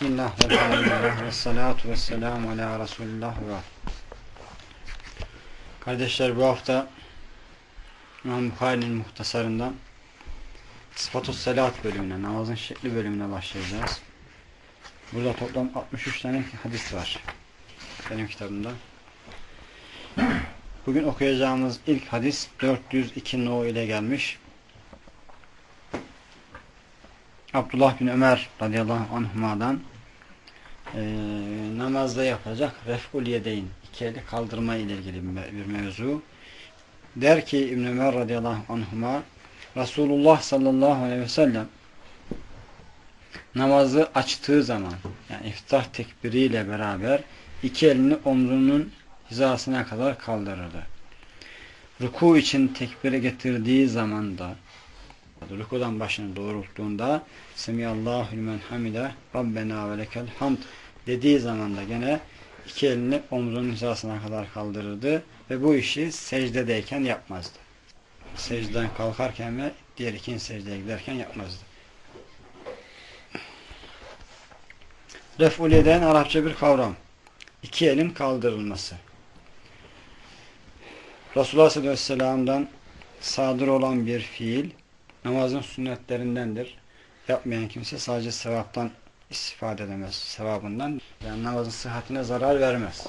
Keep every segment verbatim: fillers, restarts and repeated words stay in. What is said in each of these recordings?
Bismillah, elhamdülillah, ve salatu ve selamu ala Resulullah ve Kardeşler, bu hafta İmam Bukhari'nin muhtasarından Sıfat-ı Salat bölümüne, namazın şekli bölümüne başlayacağız. Burada toplam altmış üç tane hadis var benim kitabımda. Bugün okuyacağımız ilk hadis dört yüz iki no ile gelmiş. Abdullah bin Ömer radıyallahu anhuma'dan e, namazda yapacak ref'ul yedeyn, iki eli kaldırma ile ilgili bir mevzu. Der ki İbn Ömer radıyallahu anhuma, Resulullah sallallahu aleyhi ve sellem namazı açtığı zaman, yani iftah tekbiriyle beraber iki elini omzunun hizasına kadar kaldırırdı. Ruku için tekbiri getirdiği zaman da, rukudan başını doğrulttuğunda Semiyallahu limen hamide Rabbena ve lekel hamd dediği zaman da gene iki elini omzunun hizasına kadar kaldırırdı ve bu işi secdedeyken yapmazdı. Secdeden kalkarken ve diğer ikinci secdeye giderken yapmazdı. Ref'ul yedeyn Arapça bir kavram. İki elin kaldırılması. Resulullah sallallahu aleyhi ve sellem'den sadır olan bir fiil namazın sünnetlerindendir. Yapmayan kimse sadece sevaptan istifade edemez. Sevabından. Yani namazın sıhhatine zarar vermez.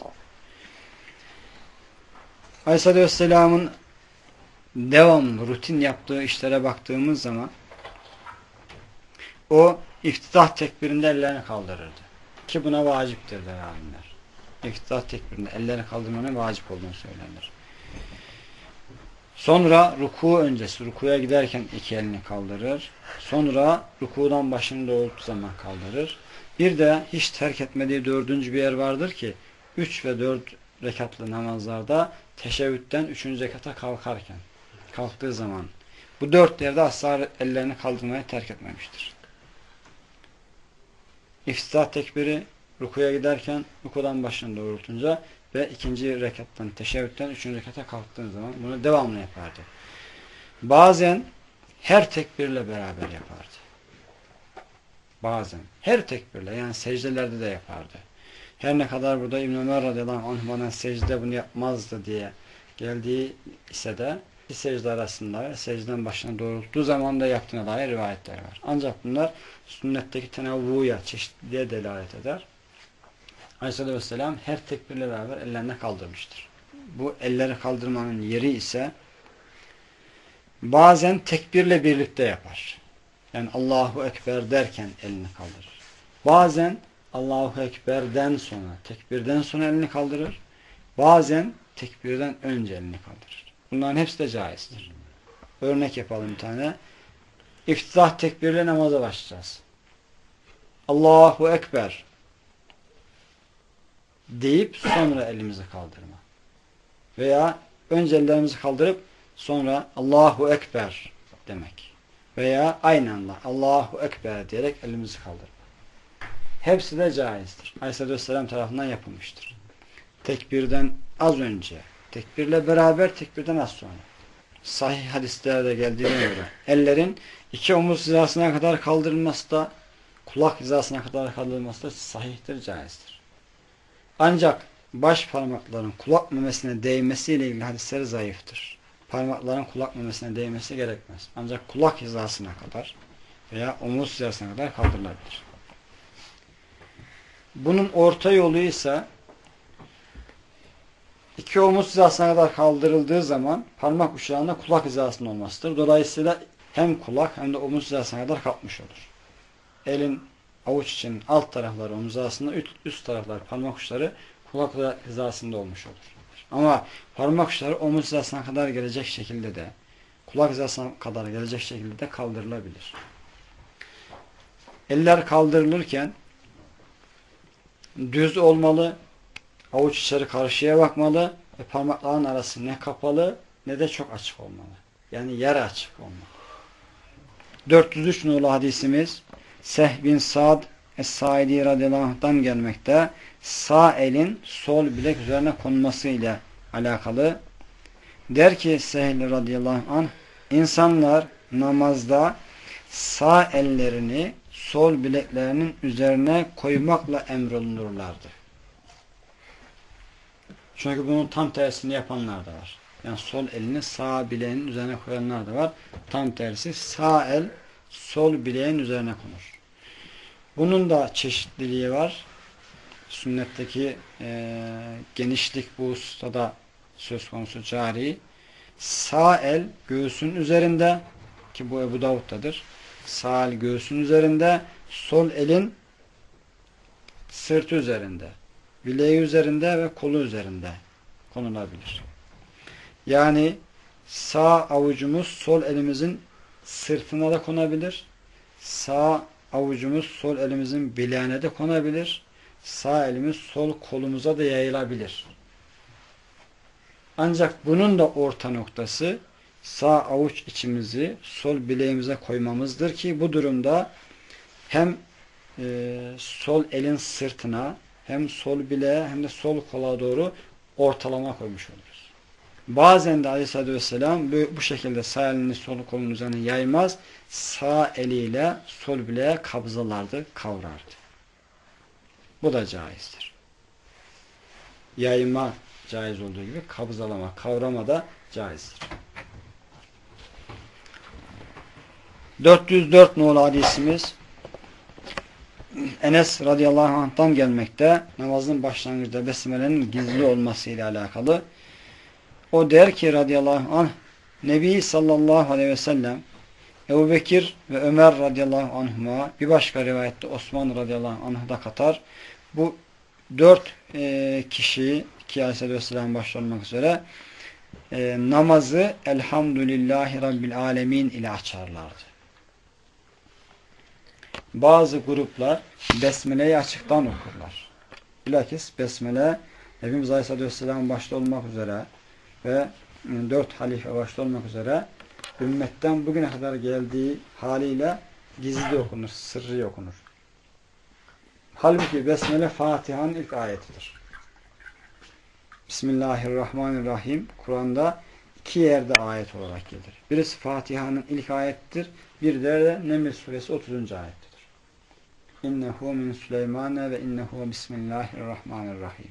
Aleyhisselatü Vesselam'ın devam, rutin yaptığı işlere baktığımız zaman o iftitah tekbirinde ellerini kaldırırdı. Ki buna vaciptir der alimler. İftitah tekbirinde ellerini kaldırmanın vacip olduğunu söylenir. Sonra ruku öncesi, rukuya giderken iki elini kaldırır. Sonra rukudan başını doğrulttuğu zaman kaldırır. Bir de hiç terk etmediği dördüncü bir yer vardır ki üç ve dört rekatlı namazlarda teşebbütten üçüncü rekata kalkarken, kalktığı zaman bu dört yerde asla ellerini kaldırmayı terk etmemiştir. İftitah tekbiri rukuya giderken, rukudan başını doğrultunca ve ikinci rekattan, teşebbütten üçüncü rekata kalktığın zaman bunu devamlı yapardı. Bazen her tekbirle beraber yapardı. Bazen her tekbirle, yani secdelerde de yapardı. Her ne kadar burada İbn Ömer radıyallahu anh bana secde bunu yapmazdı diye geldiği ise de iki secde arasında secdeden başına doğrulttuğu zaman da yaptığına dair rivayetler var. Ancak bunlar sünnetteki tenavvuya, çeşitliliğe delalet eder. Aleyhisselatü Vesselam her tekbirle beraber ellerine kaldırmıştır. Bu elleri kaldırmanın yeri ise bazen tekbirle birlikte yapar. Yani Allahu Ekber derken elini kaldırır. Bazen Allahu Ekber'den sonra, tekbirden sonra elini kaldırır. Bazen tekbirden önce elini kaldırır. Bunların hepsi de caizdir. Örnek yapalım bir tane. İftitah tekbirle namaza başlayacağız. Allahu Ekber deyip sonra elimizi kaldırma. Veya önce ellerimizi kaldırıp sonra Allahu Ekber demek. Veya aynı anda Allahu Ekber diyerek elimizi kaldırma. Hepsi de caizdir. Aleyhisselatü Vesselam tarafından yapılmıştır. Tekbirden az önce, tekbirle beraber, tekbirden az sonra. Sahih hadislerde geldiğine göre ellerin iki omuz hizasına kadar kaldırılması da kulak hizasına kadar kaldırılması da sahihtir, caizdir. Ancak baş parmakların kulak memesine değmesiyle ilgili hadisleri zayıftır. Parmakların kulak memesine değmesi gerekmez. Ancak kulak hizasına kadar veya omuz hizasına kadar kaldırılabilir. Bunun orta yolu ise iki omuz hizasına kadar kaldırıldığı zaman parmak uçlarında kulak hizasının olmasıdır. Dolayısıyla hem kulak hem de omuz hizasına kadar kalkmış olur. Elin avuç için alt tarafları omuz hizasında, üst taraflar parmak uçları kulak hizasında olmuş olur. Ama parmak uçları omuz hizasına kadar gelecek şekilde de, kulak hizasına kadar gelecek şekilde de kaldırılabilir. Eller kaldırılırken düz olmalı, avuç içeri karşıya bakmalı ve parmakların arası ne kapalı ne de çok açık olmalı. Yani yarı açık olmalı. dört yüz üç nolu hadisimiz Sehl bin Sa'd Es-Saidi radıyallahu anh'tan gelmekte. Sağ elin sol bilek üzerine konması ile alakalı. Der ki Sehl radıyallahu anh, insanlar namazda sağ ellerini sol bileklerinin üzerine koymakla emrolunurlardı. Çünkü bunun tam tersini yapanlar da var. Yani sol elini sağ bileğinin üzerine koyanlar da var. Tam tersi sağ el sol bileğin üzerine konur. Bunun da çeşitliliği var. Sünnetteki e, genişlik bu ustada söz konusu cari. Sağ el göğsün üzerinde, ki bu Ebu Davud'dadır. Sağ el göğsün üzerinde, sol elin sırtı üzerinde, bileği üzerinde ve kolu üzerinde konulabilir. Yani sağ avucumuz sol elimizin sırtına da konabilir. Sağ avucumuz sol elimizin bileğine de konabilir. Sağ elimiz sol kolumuza da yayılabilir. Ancak bunun da orta noktası sağ avuç içimizi sol bileğimize koymamızdır ki bu durumda hem e, sol elin sırtına hem sol bileğe hem de sol kola doğru ortalama koymuş oluruz. Bazen de Aleyhisselatü Vesselam bu, bu şekilde sağ elini sol kolun üzerine yaymaz, sağ eliyle sol bileğe kabzalardı, kavrardı. Bu da caizdir. Yayma caiz olduğu gibi kabzalama, kavrama da caizdir. dört yüz dört nolu hadisimiz Enes radıyallahu anh'tan gelmekte. Namazın başlangıcında besmelenin gizli olması ile alakalı. O der ki radıyallahu anh, Nebi sallallahu aleyhi ve sellem Ebu Bekir ve Ömer radıyallahu anhuma, bir başka rivayette Osman radıyallahu anh'ı da katar. Bu dört e, kişi, ki Aleyhisselatü Vesselam başta olmak üzere e, namazı Elhamdülillahi Rabbil Alemin ile açarlardı. Bazı gruplar Besmele'yi açıktan okurlar. Bilakis Besmele Nebimiz Aleyhisselatü Vesselam başta olmak üzere ve dört halife başta olmak üzere ümmetten bugüne kadar geldiği haliyle gizli okunur, sırrı okunur. Halbuki Besmele Fatiha'nın ilk ayetidir. Bismillahirrahmanirrahim Kur'an'da iki yerde ayet olarak gelir. Birisi Fatiha'nın ilk ayettir, bir de Neml suresi otuzuncu ayettir. İnnehu min Süleymane ve innehu bismillahirrahmanirrahim.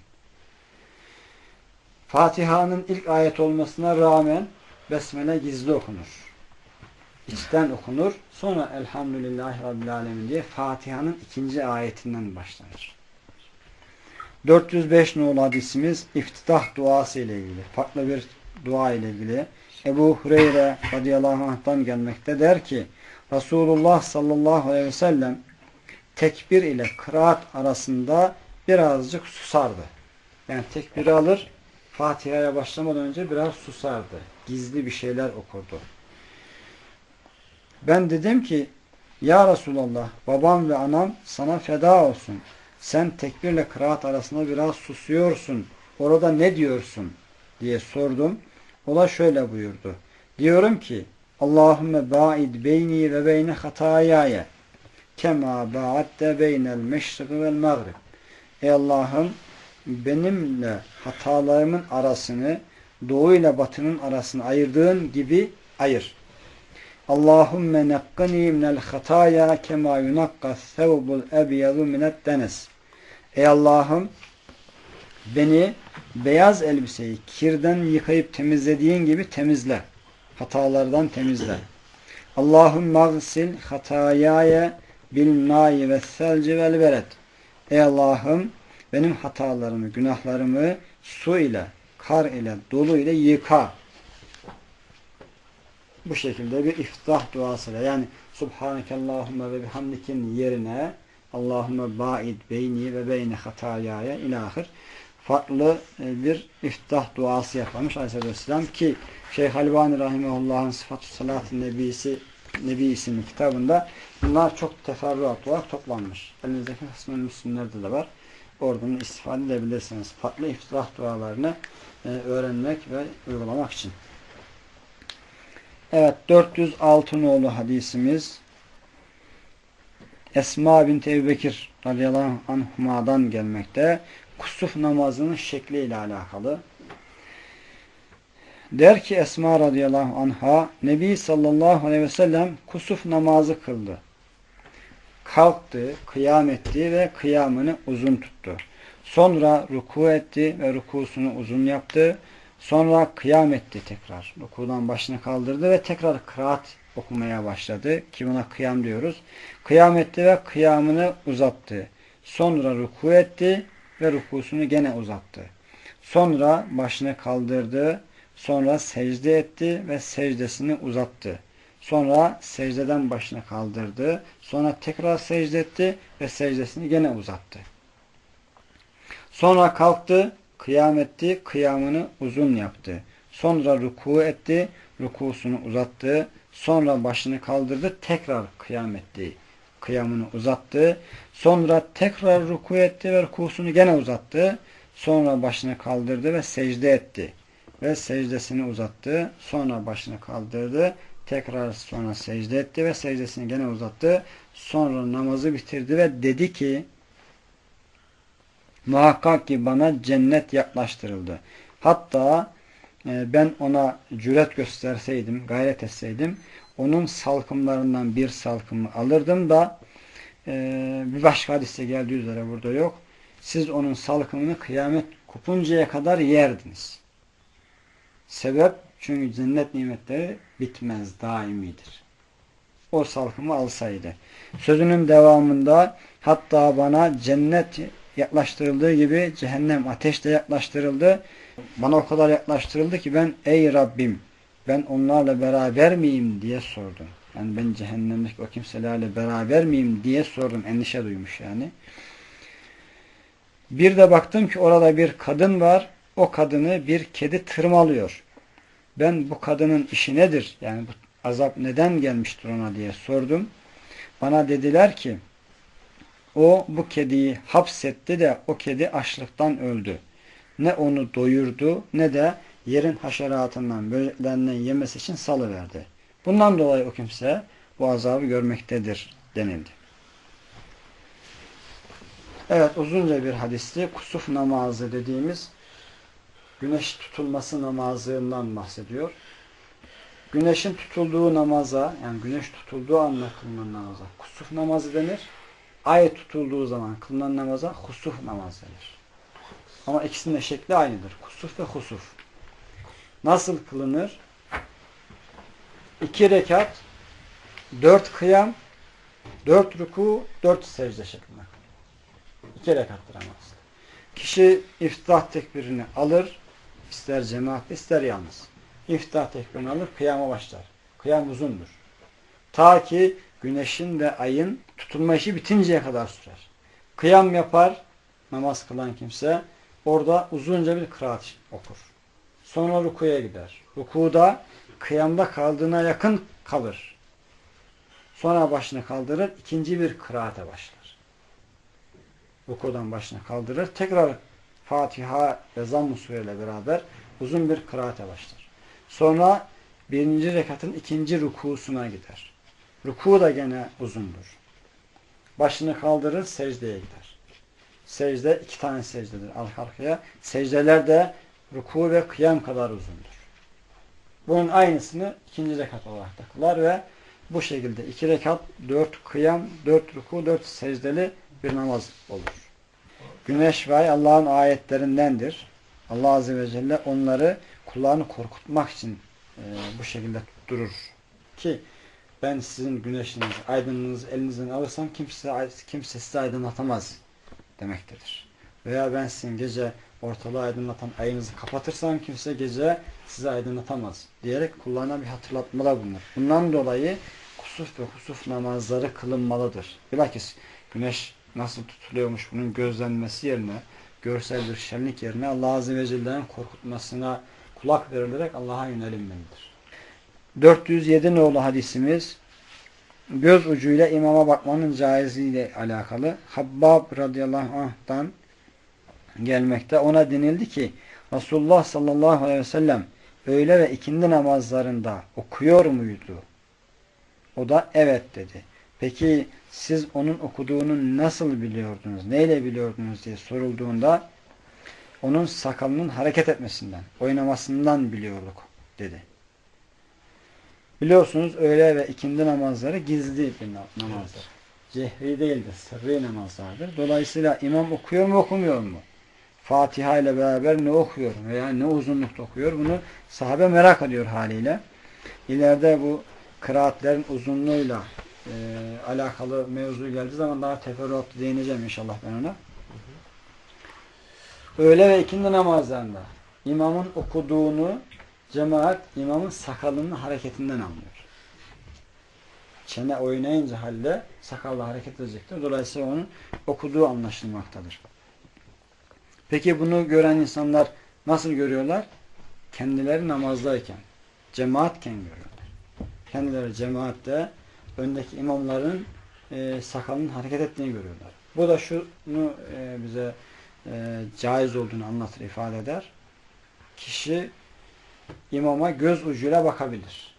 Fatiha'nın ilk ayet olmasına rağmen Besmele gizli okunur. İçten okunur. Sonra Elhamdülillahi Rabbil Alemin diye Fatiha'nın ikinci ayetinden başlanır. dört yüz beş nolu hadisimiz iftitah duası ile ilgili. Farklı bir dua ile ilgili. Ebu Hureyre radıyallahu anh'tan gelmekte, der ki Resulullah sallallahu aleyhi ve sellem tekbir ile kıraat arasında birazcık susardı. Yani tekbiri alır, Fatiha'ya başlamadan önce biraz susardı. Gizli bir şeyler okurdu. Ben dedim ki ya Resulallah, babam ve anam sana feda olsun. Sen tekbirle kıraat arasında biraz susuyorsun. Orada ne diyorsun diye sordum. O da şöyle buyurdu. Diyorum ki Allahümme ba'id beyni ve beyne hatayaya kema ba'adde beynel meşrik vel mağrib. Ey Allah'ım, benimle hatalarımın arasını doğu ile batının arasını ayırdığın gibi ayır. Allahümme nekkini minel hataya kema yunakka thevbul ebyadu minet deniz. Ey Allah'ım, beni beyaz elbiseyi kirden yıkayıp temizlediğin gibi temizle. Hatalardan temizle. Allahümme agsil hatayaya bil ma'i ve selci vel beret. Ey Allah'ım, benim hatalarımı, günahlarımı su ile, kar ile, dolu ile yıka. Bu şekilde bir iftah duasıyla, yani Subhanekallahümme ve bihamdikin yerine Allahümme ba'id beyni ve beyne hatayaya ilahir farklı bir iftah duası yapılmış Aleyhisselatü Vesselam, ki Şeyh Albani Rahimehullah'ın Sıfat-ı Salat-ı Nebisi Nebi isimli kitabında bunlar çok teferruat olarak toplanmış. Elinizdeki Hısm-ı Müslümler'de de var. Oradan istifade edebilirsiniz. Farklı iftah dualarını e, öğrenmek ve uygulamak için. Evet, dört yüz altı nolu hadisimiz Esma binti Ebubekir radıyallahu anhuma'dan gelmekte. Kusuf namazının şekliyle alakalı. Der ki Esma radıyallahu anha, Nebi sallallahu aleyhi ve sellem kusuf namazı kıldı. kalktı, kıyam etti ve kıyamını uzun tuttu. Sonra ruku etti ve rukusunu uzun yaptı. Sonra kıyam etti tekrar. Rukudan başını kaldırdı ve tekrar kıraat okumaya başladı. Ki buna kıyam diyoruz. Kıyam etti ve kıyamını uzattı. Sonra ruku etti ve rukusunu gene uzattı. Sonra başını kaldırdı. Sonra secde etti ve secdesini uzattı. Sonra secdeden başını kaldırdı. Sonra tekrar secde etti ve secdesini gene uzattı. Sonra kalktı, kıyam etti, kıyamını uzun yaptı. Sonra ruku etti, rukusunu uzattı. Sonra başını kaldırdı, tekrar kıyam etti, kıyamını uzattı. Sonra tekrar ruku etti ve rukusunu gene uzattı. Sonra başını kaldırdı ve secde etti. Ve secdesini uzattı. Sonra başını kaldırdı. Tekrar sonra secde etti ve secdesini gene uzattı. Sonra namazı bitirdi ve dedi ki muhakkak ki bana cennet yaklaştırıldı. Hatta e, ben ona cüret gösterseydim, gayret etseydim onun salkımlarından bir salkımı alırdım da e, bir başka hadiste geldiği üzere burada yok. Siz onun salkımını kıyamet kopuncaya kadar yerdiniz. Sebep çünkü cennet nimetleri bitmez, daimidir. O salkımı alsaydı. Sözünün devamında hatta bana cennet yaklaştırıldığı gibi cehennem ateş de yaklaştırıldı. Bana o kadar yaklaştırıldı ki ben ey Rabbim ben onlarla beraber miyim diye sordum. Yani ben cehennemdeki o kimselerle beraber miyim diye sordum. Endişe duymuş yani. Bir de baktım ki orada bir kadın var. O kadını bir kedi tırmalıyor. Ben bu kadının işi nedir? Yani bu azap neden gelmiştir ona diye sordum. Bana dediler ki o bu kediyi hapsetti de o kedi açlıktan öldü. Ne onu doyurdu ne de yerin haşeratından, böceklerinden yemesi için salıverdi. Bundan dolayı o kimse bu azabı görmektedir denildi. Evet, uzunca bir hadisti. Kusuf namazı dediğimiz güneş tutulması namazından bahsediyor. Güneşin tutulduğu namaza, yani güneş tutulduğu anda kılınan namaza kusuf namazı denir. Ay tutulduğu zaman kılınan namaza husuf namazı denir. Ama ikisinin de şekli aynıdır. Kusuf ve husuf. Nasıl kılınır? İki rekat, dört kıyam, dört ruku, dört secde şeklinde. İki rekattır namaz. Kişi iftihar tekbirini alır, ister cemaatle ister yalnız. İftihar tekbirini alır, kıyama başlar. Kıyam uzundur. Ta ki güneşin ve ayın tutulma işi bitinceye kadar sürer. Kıyam yapar, namaz kılan kimse, orada uzunca bir kıraat okur. Sonra rukuya gider. Rukuda kıyamda kaldığına yakın kalır. Sonra başını kaldırır, ikinci bir kıraate başlar. Rukudan başını kaldırır, tekrar Fatiha ve Zamm-ı Sure ile beraber uzun bir kıraate başlar. Sonra birinci rekatın ikinci rukusuna gider. Ruku da gene uzundur. Başını kaldırır, secdeye gider. Secde iki tane secdedir arka arkaya. Secdeler de ruku ve kıyam kadar uzundur. Bunun aynısını ikinci rekat olarak da kılar ve bu şekilde iki rekat, dört kıyam, dört ruku, dört secdeli bir namaz olur. Güneş ve ay Allah'ın ayetlerindendir. Allah Azze ve Celle onları kullarını korkutmak için e, bu şekilde durur. Ki ben sizin güneşinizi, aydınlığınızı elinizden alırsam kimse, kimse sizi aydınlatamaz demektedir. Veya ben sizin gece ortalığı aydınlatan ayınızı kapatırsam kimse gece sizi aydınlatamaz diyerek kullarına bir hatırlatmada bulunur. Bundan dolayı kusuf ve husuf namazları kılınmalıdır. Bilakis güneş nasıl tutuluyormuş bunun gözlenmesi yerine, görsel bir şenlik yerine Allah Azze ve Celle'nin korkutmasına kulak verilerek Allah'a yönelinmelidir. dört yüz yedi nolu hadisimiz göz ucuyla imama bakmanın caizliğiyle alakalı. Habbab radıyallahu anh'tan gelmekte. Ona denildi ki Resulullah sallallahu aleyhi ve sellem öğle ve ikindi namazlarında okuyor muydu? O da evet dedi. Peki siz onun okuduğunu nasıl biliyordunuz? Neyle biliyordunuz diye sorulduğunda onun sakalının hareket etmesinden, oynamasından biliyorduk dedi. Biliyorsunuz öğle ve ikindi namazları gizli bir namazdır. cehri değildir. Sırrı namazlardır. Dolayısıyla imam okuyor mu okumuyor mu? Fatiha ile beraber ne okuyor veya ne uzunlukta okuyor? Bunu sahabe merak ediyor haliyle. İleride bu kıraatlerin uzunluğuyla e, alakalı mevzu geldiği zaman daha teferruatlı değineceğim inşallah ben ona. Öğle ve ikindi namazlarında imamın okuduğunu cemaat imamın sakalının hareketinden anlıyor. Çene oynayınca halde sakallı hareket edecektir. Dolayısıyla onun okuduğu anlaşılmaktadır. Peki bunu gören insanlar nasıl görüyorlar? Kendileri namazdayken, cemaatken görüyorlar. Kendileri cemaatte öndeki imamların e, sakalının hareket ettiğini görüyorlar. Bu da şunu e, bize e, caiz olduğunu anlatır, ifade eder. Kişi imama göz ucuyla bakabilir.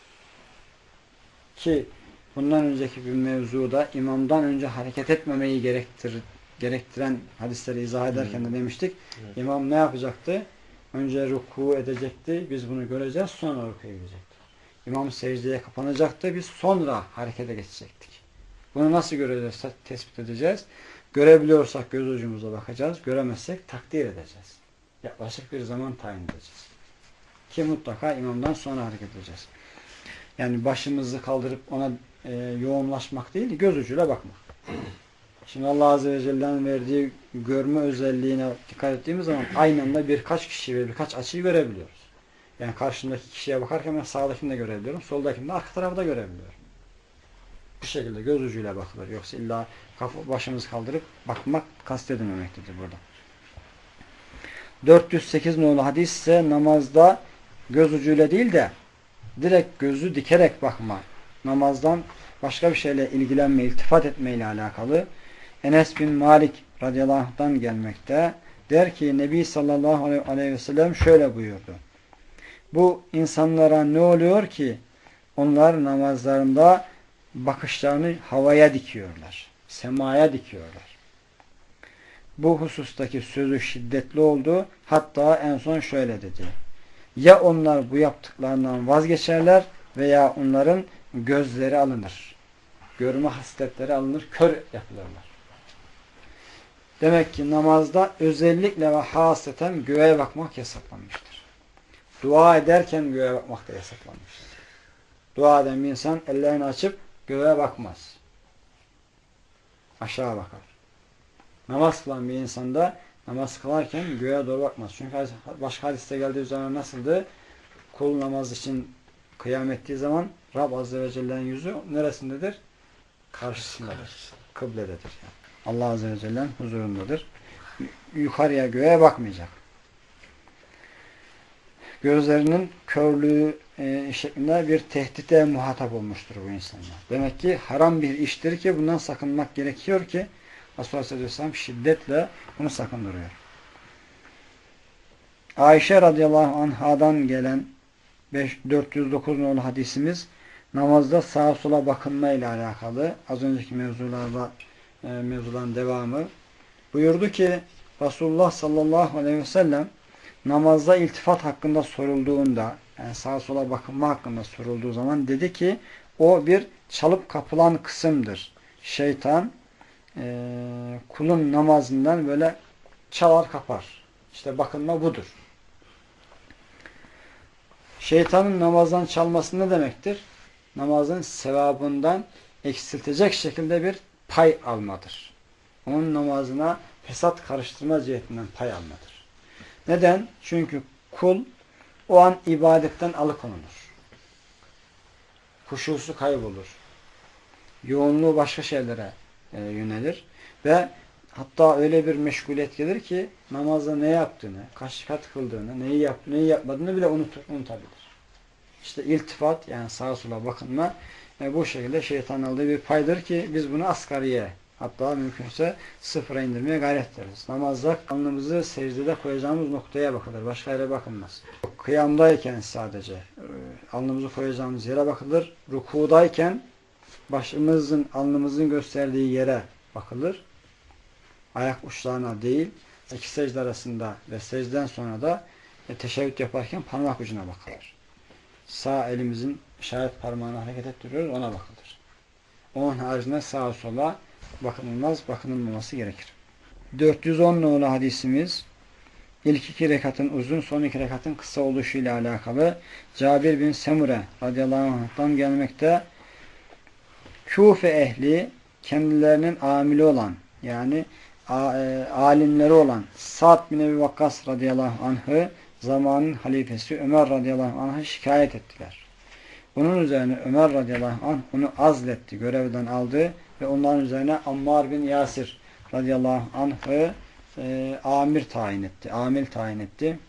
Ki bundan önceki bir mevzuda imamdan önce hareket etmemeyi gerektir, gerektiren hadisleri izah ederken de demiştik. Evet. İmam ne yapacaktı? Önce ruku edecekti. Biz bunu göreceğiz. Sonra rukuya gidecekti. İmam secdeye kapanacaktı. Biz sonra harekete geçecektik. Bunu nasıl göreceğiz? Tespit edeceğiz. Görebiliyorsak göz ucumuza bakacağız. Göremezsek takdir edeceğiz. Yaklaşık bir zaman tayin edeceğiz. Ki mutlaka imamdan sonra hareket edeceğiz. Yani başımızı kaldırıp ona e, yoğunlaşmak değil, göz ucuyla bakmak. Şimdi Allah Azze ve Celle'nin verdiği görme özelliğine dikkat ettiğimiz zaman aynı anda birkaç kişi ve birkaç açıyı görebiliyoruz. Yani karşımdaki kişiye bakarken ben sağdakini de görebiliyorum, soldakini de arka tarafı da görebiliyorum. Bu şekilde göz ucuyla bakılır. Yoksa illa kafa, başımızı kaldırıp bakmak kastedilmemektedir burada. dört yüz sekiz nolu hadis ise namazda göz ucuyla değil de direkt gözü dikerek bakma. Namazdan başka bir şeyle ilgilenme, iltifat etme ile alakalı. Enes bin Malik radıyallahu anh'tan gelmekte. Der ki Nebi sallallahu aleyhi ve sellem şöyle buyurdu. Bu insanlara ne oluyor ki onlar namazlarında bakışlarını havaya dikiyorlar. Semaya dikiyorlar. Bu husustaki sözü şiddetli oldu. Hatta en son şöyle dedi. Ya onlar bu yaptıklarından vazgeçerler veya onların gözleri alınır. Görme hasletleri alınır, kör yapılırlar. Demek ki namazda özellikle ve hasreten göğe bakmak yasaklanmıştır. Dua ederken göğe bakmak da yasaklanmıştır. Dua eden bir insan ellerini açıp göğe bakmaz. Aşağı bakar. Namaz kılan bir insan da namaz kılarken göğe doğru bakmaz. Çünkü başka hadiste geldiği zaman nasıldı? Kul namaz için kıyam ettiği zaman Rab Azze ve Celle'nin yüzü neresindedir? Karşısındadır. Kıblededir. Yani. Allah Azze ve Celle'nin huzurundadır. Yukarıya göğe bakmayacak. Gözlerinin körlüğü e, şeklinde bir tehdite muhatap olmuştur bu insanlar. Demek ki haram bir iştir ki bundan sakınmak gerekiyor ki Resulullah Aleyhisselam şiddetle bunu sakındırıyor. Ayşe radıyallahu anhadan gelen dört yüz dokuz nolu hadisimiz namazda sağa sola bakınma ile alakalı. Az önceki mevzularla e, mevzuların devamı. Buyurdu ki Resulullah sallallahu aleyhi ve sellem namazda iltifat hakkında sorulduğunda, yani sağa sola bakınma hakkında sorulduğu zaman dedi ki o bir çalıp kapılan kısımdır. Şeytan e, kulun namazından böyle çalar kapar. İşte bakınma budur. Şeytanın namazdan çalması ne demektir? Namazın sevabından eksiltecek şekilde bir pay almadır. Onun namazına fesat karıştırma cihetinden pay almadır. Neden? Çünkü kul o an ibadetten alıkonulur. Huşusu kaybolur. Yoğunluğu başka şeylere e, yönelir ve hatta öyle bir meşguliyet gelir ki namazda ne yaptığını, kaç kat kıldığını, neyi yaptığını, neyi yapmadığını bile unutur, unutabilir. İşte iltifat, yani sağa sola bakınma e, bu şekilde şeytanın aldığı bir paydır ki biz bunu asgariye, hatta mümkünse sıfıra indirmeye gayret ederiz. Namazda alnımızı secdede koyacağımız noktaya bakılır. Başka yere bakılmaz. Kıyamdayken sadece e, alnımızı koyacağımız yere bakılır. Rukudayken başımızın, alnımızın gösterdiği yere bakılır. Ayak uçlarına değil, iki secde arasında ve secden sonra da e, teşebbüt yaparken parmak ucuna bakılır. Sağ elimizin işaret parmağını hareket ettiriyoruz, ona bakılır. Onun haricinde sağa sola bakınılmaz, bakınılmaması gerekir. dört yüz on nolu hadisimiz ilk iki rekatın uzun, son iki rekatın kısa oluşuyla alakalı. Cabir bin Semure radıyallahu anh'tan gelmekte. Küfe ehli kendilerinin amili olan, yani alimleri olan Sa'd bin Ebi Vakkas radıyallahu anh'ı zamanın halifesi Ömer radıyallahu anh'a şikayet ettiler. Bunun üzerine Ömer radıyallahu anh onu azletti, görevden aldı ve onların üzerine Ammar bin Yasir radıyallahu anh'ı e, amir tayin etti, amil tayin etti.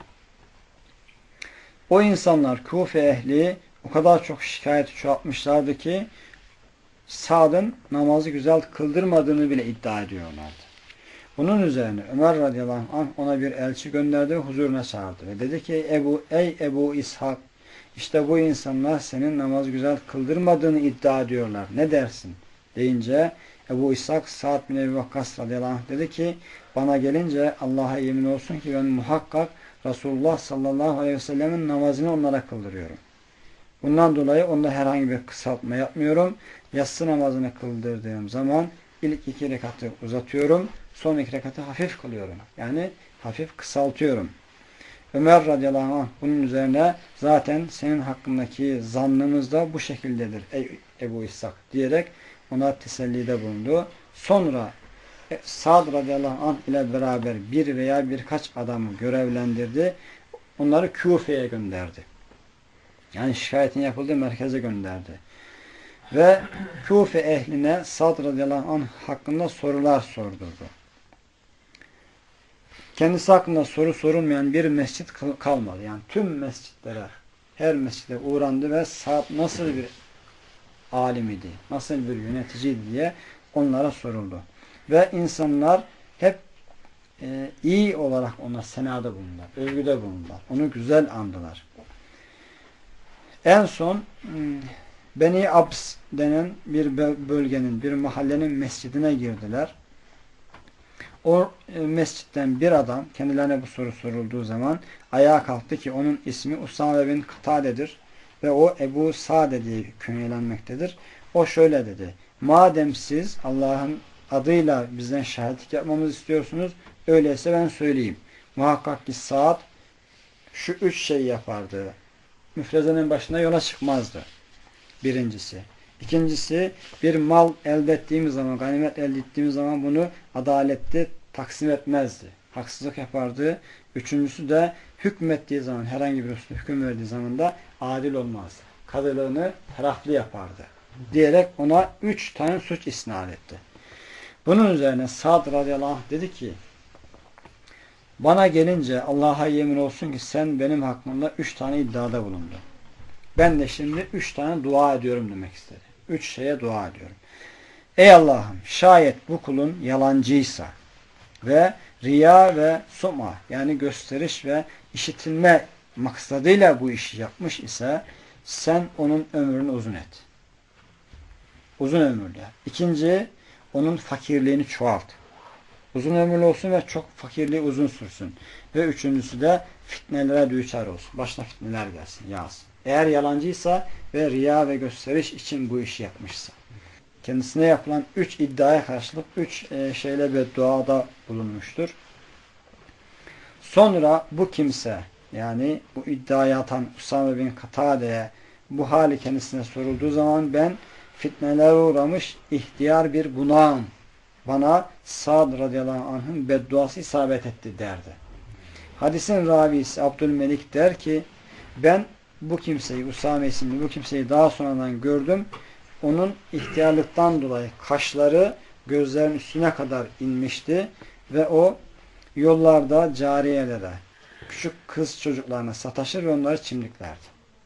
O insanlar Kufe ehli o kadar çok şikayet çoğaltmışlardı ki Sa'd'ın namazı güzel kıldırmadığını bile iddia ediyorlardı. Bunun üzerine Ömer radıyallahu anh ona bir elçi gönderdi ve huzuruna çağırdı. Ve dedi ki Ebu, ey Ebu İshak, işte bu insanlar senin namazı güzel kıldırmadığını iddia ediyorlar. Ne dersin? Deyince Ebu İshak Sa'd bin Ebi Vakkas radıyallahu anh dedi ki bana gelince Allah'a yemin olsun ki ben muhakkak Resulullah sallallahu aleyhi ve sellemin namazını onlara kıldırıyorum. Bundan dolayı onda herhangi bir kısaltma yapmıyorum. Yatsı namazını kıldırdığım zaman ilk iki rekatı uzatıyorum. Son iki rekatı hafif kılıyorum. Yani hafif kısaltıyorum. Ömer radıyallahu anh bunun üzerine zaten senin hakkındaki zannımız da bu şekildedir ey Ebu İshak diyerek ona tesellide bulundu. Sonra Sa'd radıyallahu anh ile beraber bir veya birkaç adamı görevlendirdi. Onları Küfe'ye gönderdi. Yani şikayetin yapıldığı merkeze gönderdi. Ve Küfe ehline Sa'd radıyallahu anh hakkında sorular sordurdu. Kendisi hakkında soru sorulmayan bir mescit kalmadı. Yani tüm mescitlere, her mescide uğrandı ve Sa'd nasıl bir alim idi, nasıl bir yöneticiydi diye onlara soruldu. Ve insanlar hep e, iyi olarak ona senada bulundular, övgüde bulundular. Onu güzel andılar. En son Beni Abs denen bir bölgenin, bir mahallenin mescidine girdiler. O mescitten bir adam, kendilerine bu soru sorulduğu zaman ayağa kalktı ki onun ismi Usame bin Katade'dir ve o Ebu Sa'de diye künyelenmektedir. O şöyle dedi: madem siz Allah'ın adıyla bizden şahitlik yapmamızı istiyorsunuz, öyleyse ben söyleyeyim. Muhakkak ki Sa'd şu üç şey yapardı. Müfrezenin başına yola çıkmazdı. Birincisi. İkincisi, bir mal elde ettiğimiz zaman, ganimet elde ettiğimiz zaman bunu adaletli taksim etmezdi. Haksızlık yapardı. Üçüncüsü de hükmettiği zaman, herhangi bir usulü hüküm verdiği zaman da adil olmazdı. Kadılığını taraflı yapardı. Diyerek ona üç tane suç isnat etti. Bunun üzerine Sa'd radıyallahu anh dedi ki bana gelince Allah'a yemin olsun ki sen benim hakkımda üç tane iddiada bulundun. Ben de şimdi üç tane dua ediyorum demek istedi. Üç şeye dua ediyorum. Ey Allah'ım, şayet bu kulun yalancıysa ve riya ve suma, yani gösteriş ve işitilme maksadıyla bu işi yapmış ise sen onun ömrünü uzun et. Uzun ömürlü. İkinci, onun fakirliğini çoğalt. Uzun ömürlü olsun ve çok fakirliği uzun sürsün. Ve üçüncüsü de fitnelere düçar olsun. Başına fitneler gelsin, yağsın. Eğer yalancıysa ve riya ve gösteriş için bu işi yapmışsa. Kendisine yapılan üç iddiaya karşılık üç e, şeyle bir duada bulunmuştur. Sonra bu kimse, yani bu iddiaya atan Usame bin Katade'ye bu hali kendisine sorulduğu zaman ben fitnelere uğramış ihtiyar bir bunağım. Bana Sa'd radıyallahu anh'ın bedduası isabet etti derdi. Hadisin ravisi Abdülmelik der ki ben bu kimseyi, Usame isimli bu kimseyi daha sonradan gördüm. Onun ihtiyarlıktan dolayı kaşları gözlerin üstüne kadar inmişti ve o yollarda cariyelere, küçük kız çocuklarına sataşır ve onları çimdiklerdi.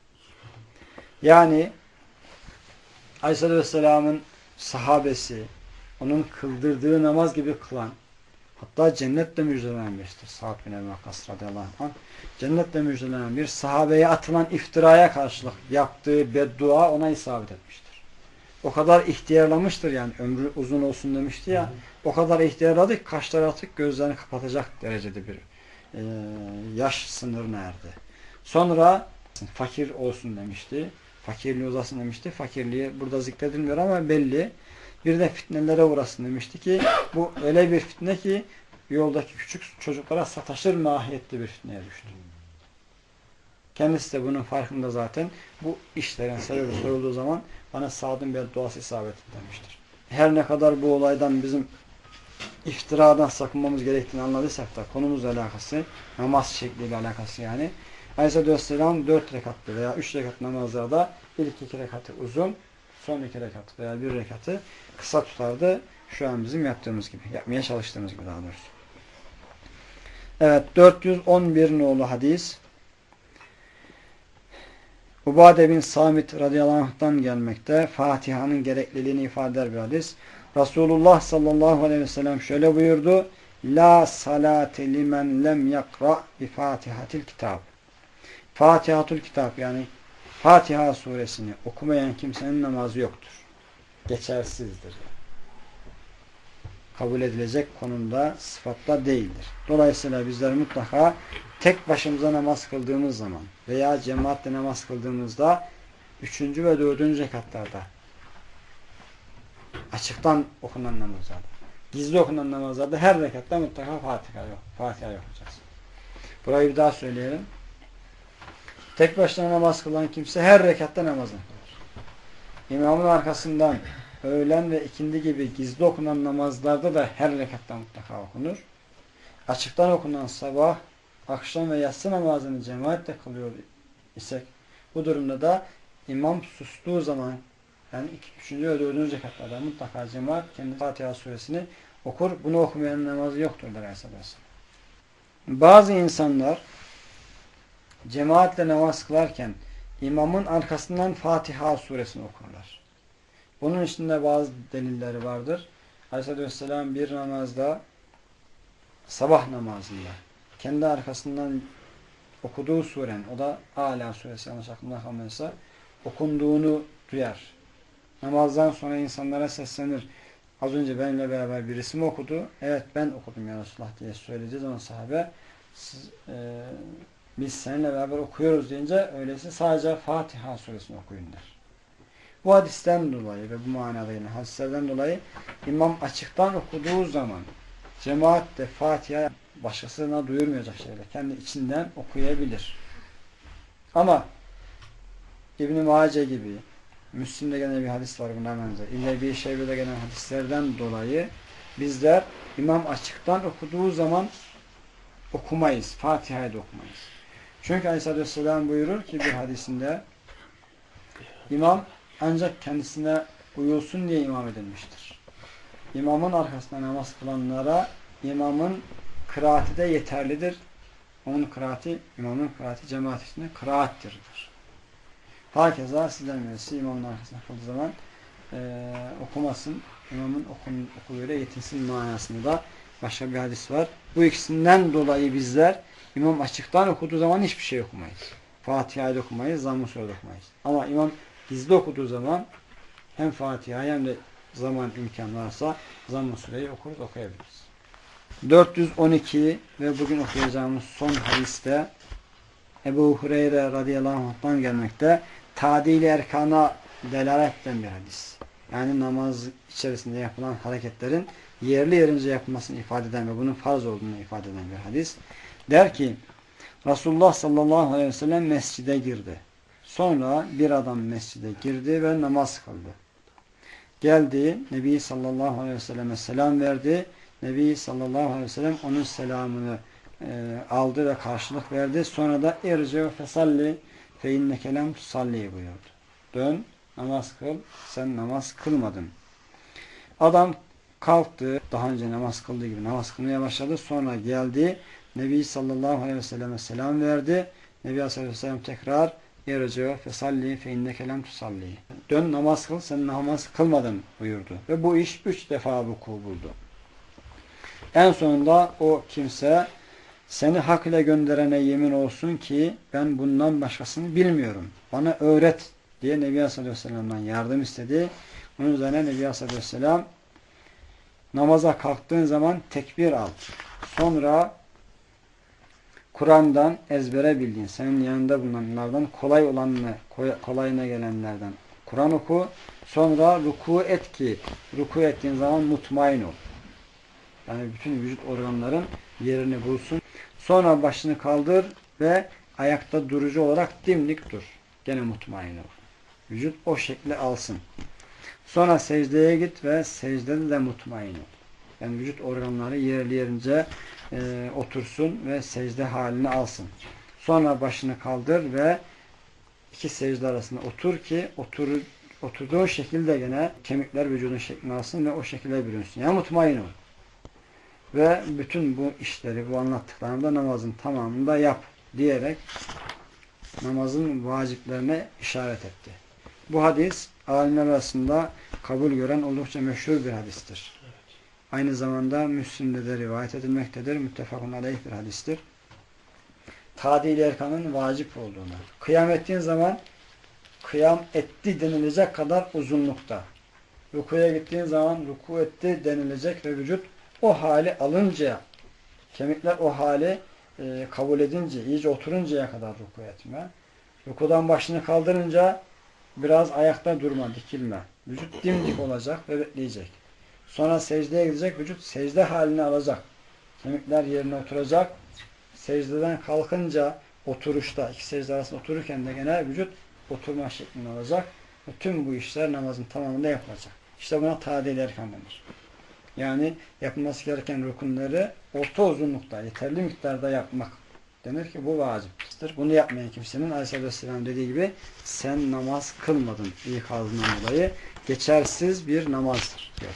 Yani Aleyhisselatü Vesselam'ın sahabesi, onun kıldırdığı namaz gibi kılan, hatta cennetle müjdelenen birisidir. Sa'd bin Ebi Vakkas radıyallahu anh. Cennetle müjdelenen bir sahabeye atılan iftiraya karşılık yaptığı beddua ona isabet etmiştir. O kadar ihtiyarlamıştır, yani ömrü uzun olsun demişti ya, o kadar ihtiyarladı ki kaşları atık gözlerini kapatacak derecede bir e, yaş sınırına erdi. Sonra fakir olsun demişti. Fakirliği uzasın demişti. Fakirliği burada zikredilmiyor ama belli. Bir de fitnelere uğrasın demişti ki bu öyle bir fitne ki yoldaki küçük çocuklara sataşır mahiyette bir fitneye düştü. Kendisi de bunun farkında zaten. Bu işlerin sebebi sorulduğu zaman bana Sad'ın bir duası isabet demiştir. Her ne kadar bu olaydan bizim iftiradan sakınmamız gerektiğini anladıysak da konumuzla alakası, namaz şekliyle alakası yani. Aleyhisselatü Vesselam dört rekatlı veya üç rekat namazlarda ilk iki rekatı uzun, son iki rekat veya bir rekatı kısa tutardı. Şu an bizim yaptığımız gibi, yapmaya çalıştığımız gibi daha doğrusu. Evet, dört yüz on bir nolu hadis. Ubade bin Samit radıyallahu anh'tan gelmekte. Fatiha'nın gerekliliğini ifade eder bir hadis. Resulullah sallallahu aleyhi ve sellem şöyle buyurdu. La salate limen lem yakra bi fatihatil kitab. Fatihatul kitap yani Fatiha suresini okumayan kimsenin namazı yoktur. Geçersizdir. Kabul edilecek konumda, sıfatla değildir. Dolayısıyla bizler mutlaka tek başımıza namaz kıldığımız zaman veya cemaatle namaz kıldığımızda üçüncü ve dördüncü rekatlarda açıktan okunan namazlarda, gizli okunan namazlarda her rekatta mutlaka Fatiha yok. Fatiha okuyacağız. Burayı bir daha söyleyelim. Tek başına namaz kılan kimse her rekatta namazını kılar. İmamın arkasından öğlen ve ikindi gibi gizli okunan namazlarda da her rekatta mutlaka okunur. Açıktan okunan sabah, akşam ve yatsı namazını cemaatle kılıyor isek bu durumda da imam sustuğu zaman yani üçüncü ve dördüncü rekatlarda mutlaka cemaat kendi Fatiha suresini okur. Bunu okumayan namazı yoktur der Aleyhisselam. Bazı insanlar cemaatle namaz kılarken imamın arkasından Fatiha suresini okurlar. Bunun içinde bazı delilleri vardır. Aleyhisselatü Vesselam bir namazda sabah namazında kendi arkasından okuduğu surenin, o da Ala suresi yanlış aklımda kalmıyorsa okunduğunu duyar. Namazdan sonra insanlara seslenir. Az önce benimle beraber birisi mi okudu? Evet ben okudum ya Resulullah diye söylediği zaman sahabe siz, e, biz seninle beraber okuyoruz deyince öyleyse sadece Fatiha suresini okuyun der. Bu hadisten dolayı ve bu manada yine hadislerden dolayı imam açıktan okuduğu zaman cemaat de Fatiha başkasına duyurmayacak şeyler kendi içinden okuyabilir. Ama İbn-i Mace gibi Müslim'de gelen bir hadis var buna benzer. İllebi Şeybe'de gelen hadislerden dolayı bizler imam açıktan okuduğu zaman okumayız. Fatiha'yı da okumayız. Çünkü Aleyhisselatü Vesselam buyurur ki bir hadisinde imam ancak kendisine uyulsun diye imam edilmiştir. İmamın arkasında namaz kılanlara imamın kıraati de yeterlidir. Onun kıraati, imamın kıraati cemaat içinde kıraattir. Hakeza sizden birisi imamın arkasında kıldığı zaman e, okumasın. İmamın okun, okuluyla yetinsin manasında da başka bir hadis var. Bu ikisinden dolayı bizler imam açıktan okuduğu zaman hiçbir şey okumayız. Fatiha'yı okumayız, Zamm-ı Sure'yi okumayız. Ama imam gizli okuduğu zaman hem Fatiha'yı hem de zaman imkan varsa Zamm-ı Sure'yi okuruz, okuyabiliriz. dört yüz on iki ve bugün okuyacağımız son hadiste Ebu Hureyre radıyallahu anh'tan gelmekte. Tadil-i erkana delalet eden bir hadis. Yani namaz içerisinde yapılan hareketlerin yerli yerince yapılmasını ifade eden ve bunun farz olduğunu ifade eden bir hadis. Der ki Resulullah sallallahu aleyhi ve sellem mescide girdi. Sonra bir adam mescide girdi ve namaz kıldı. Geldi, Nebi sallallahu aleyhi ve selleme selam verdi. Nebi sallallahu aleyhi ve sellem onun selamını e, aldı ve karşılık verdi. Sonra da irci ve fesalli fe inneke lem tusalli buyurdu. Dön, namaz kıl, sen namaz kılmadın. Adam kalktı, daha önce namaz kıldığı gibi namaz kılmaya başladı. Sonra geldi, Nebi sallallahu aleyhi ve selleme selam verdi. Nebi aleyhisselatü vesselam tekrar irci fe salli fe inneke lem tusalli. Dön, namaz kıl, sen namaz kılmadın buyurdu. Ve bu iş üç defa vuku buldu. En sonunda o kimse seni hak ile gönderene yemin olsun ki ben bundan başkasını bilmiyorum. Bana öğret diye Nebi Aleyhisselatü Vesselam'dan yardım istedi. Bunun üzerine Nebi Aleyhisselatü Vesselam namaza kalktığın zaman tekbir al. Sonra Kur'an'dan ezbere bildiğin, senin yanında bulunanlardan kolay olanını, kolayına gelenlerden Kur'an oku Sonra ruku et ki ruku ettiğin zaman mutmain ol. Yani bütün vücut organların yerini bulsun. Sonra başını kaldır ve ayakta durucu olarak dimdik dur. Gene mutmain ol. Vücut o şekli alsın. Sonra secdeye git ve secdede de mutmain ol. Yani vücut organları yerli yerince e, otursun ve secde halini alsın. Sonra başını kaldır ve iki secde arasında otur ki otur, oturduğun şekilde gene kemikler vücudun şeklini alsın ve o şekilde bürünsün. Yani mutmain ol. Ve bütün bu işleri, bu anlattıklarımı da namazın tamamında yap diyerek namazın vaciplerine işaret etti. Bu hadis alimler arasında kabul gören oldukça meşhur bir hadistir. Evet. Aynı zamanda Müslim'de de rivayet edilmektedir. Müttefakun aleyh bir hadistir. Tadil erkanın vacip olduğunu. Kıyam ettiğin zaman kıyam etti denilecek kadar uzunlukta. Rukuya gittiğin zaman ruku etti denilecek ve vücut o hali alınca, kemikler o hali e, kabul edince, iyice oturuncaya kadar ruku etme. Rukudan başını kaldırınca biraz ayakta durma, dikilme. Vücut dimdik olacak ve bekleyecek. Sonra secdeye gidecek, vücut secde halini alacak. Kemikler yerine oturacak. Secdeden kalkınca oturuşta, iki secde arasında otururken de gene vücut oturma şeklini alacak. Bütün bu işler namazın tamamında yapılacak. İşte buna tadil erkan denir. Yani yapılması gereken rukunları orta uzunlukta, yeterli miktarda yapmak denir ki bu vaciptir. Bunu yapmayan kimsenin Aleyhisselatü Vesselam dediği gibi sen namaz kılmadın ikazından dolayı geçersiz bir namazdır diyor.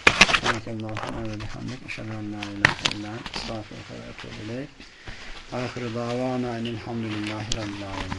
Ahiru davana enilhamdülillahi rabbil alemin.